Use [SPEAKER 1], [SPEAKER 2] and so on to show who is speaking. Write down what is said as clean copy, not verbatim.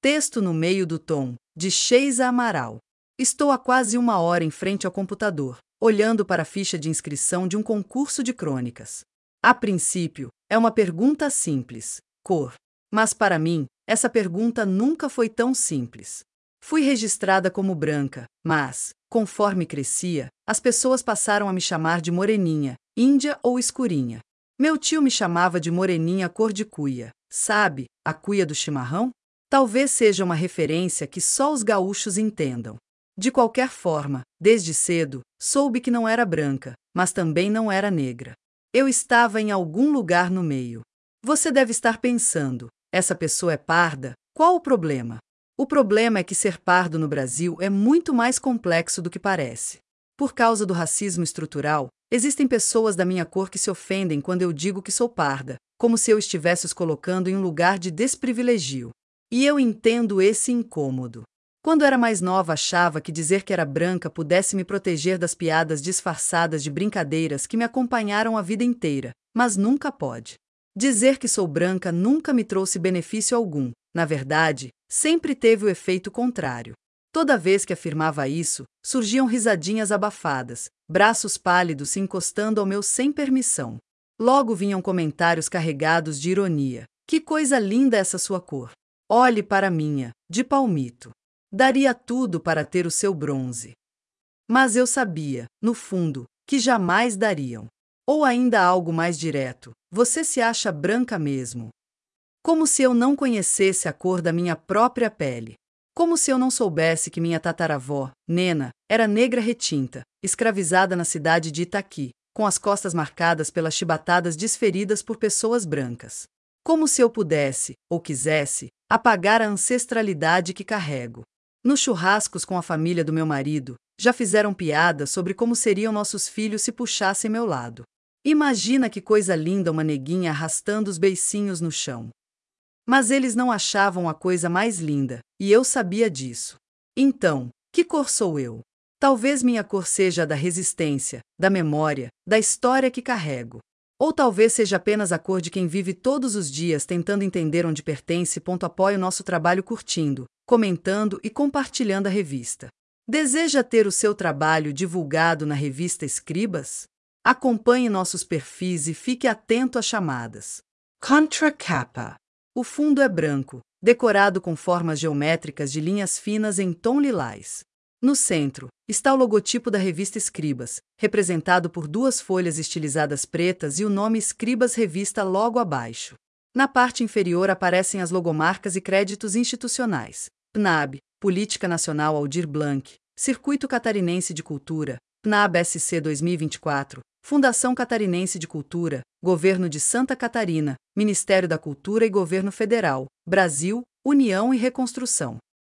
[SPEAKER 1] Texto no meio do tom, de Sheisa Amaral. Estou há quase 1 hora em frente ao computador, olhando para a ficha de inscrição de um concurso de crônicas. A princípio, é uma pergunta simples: cor. Mas para mim, essa pergunta nunca foi tão simples. Fui registrada como branca, mas, conforme crescia, as pessoas passaram a me chamar de moreninha, índia ou escurinha. Meu tio me chamava de moreninha cor de cuia. Sabe, a cuia do chimarrão? Talvez seja uma referência que só os gaúchos entendam. De qualquer forma, desde cedo, soube que não era branca, mas também não era negra. Eu estava em algum lugar no meio. Você deve estar pensando: essa pessoa é parda? Qual o problema? O problema é que ser pardo no Brasil é muito mais complexo do que parece. Por causa do racismo estrutural, existem pessoas da minha cor que se ofendem quando eu digo que sou parda, como se eu estivesse os colocando em um lugar de desprivilegio. E eu entendo esse incômodo. Quando era mais nova, achava que dizer que era branca pudesse me proteger das piadas disfarçadas de brincadeiras que me acompanharam a vida inteira, mas nunca pode. Dizer que sou branca nunca me trouxe benefício algum. Na verdade, sempre teve o efeito contrário. Toda vez que afirmava isso, surgiam risadinhas abafadas, braços pálidos se encostando ao meu sem permissão. Logo vinham comentários carregados de ironia. Que coisa linda essa sua cor! Olhe para a minha, de palmito. Daria tudo para ter o seu bronze. Mas eu sabia, no fundo, que jamais dariam. Ou ainda algo mais direto: você se acha branca mesmo? Como se eu não conhecesse a cor da minha própria pele. Como se eu não soubesse que minha tataravó, Nena, era negra retinta, escravizada na cidade de Itaqui, com as costas marcadas pelas chibatadas desferidas por pessoas brancas. Como se eu pudesse, ou quisesse, apagar a ancestralidade que carrego. Nos churrascos com a família do meu marido, já fizeram piadas sobre como seriam nossos filhos se puxassem meu lado. Imagina que coisa linda uma neguinha arrastando os beicinhos no chão. Mas eles não achavam a coisa mais linda, e eu sabia disso. Então, que cor sou eu? Talvez minha cor seja a da resistência, da memória, da história que carrego. Ou talvez seja apenas a cor de quem vive todos os dias tentando entender onde pertence. Apoia o nosso trabalho curtindo, comentando e compartilhando a revista. Deseja ter o seu trabalho divulgado na revista Escribas? Acompanhe nossos perfis e fique atento às chamadas. Contracapa. O fundo é branco, decorado com formas geométricas de linhas finas em tom lilás. No centro, está o logotipo da revista Escribas, representado por 2 folhas estilizadas pretas e o nome Escribas Revista logo abaixo. Na parte inferior aparecem as logomarcas e créditos institucionais: PNAB, Política Nacional Aldir Blanc, Circuito Catarinense de Cultura, PNAB SC 2024, Fundação Catarinense de Cultura, Governo de Santa Catarina, Ministério da Cultura e Governo Federal, Brasil, União e Reconstrução.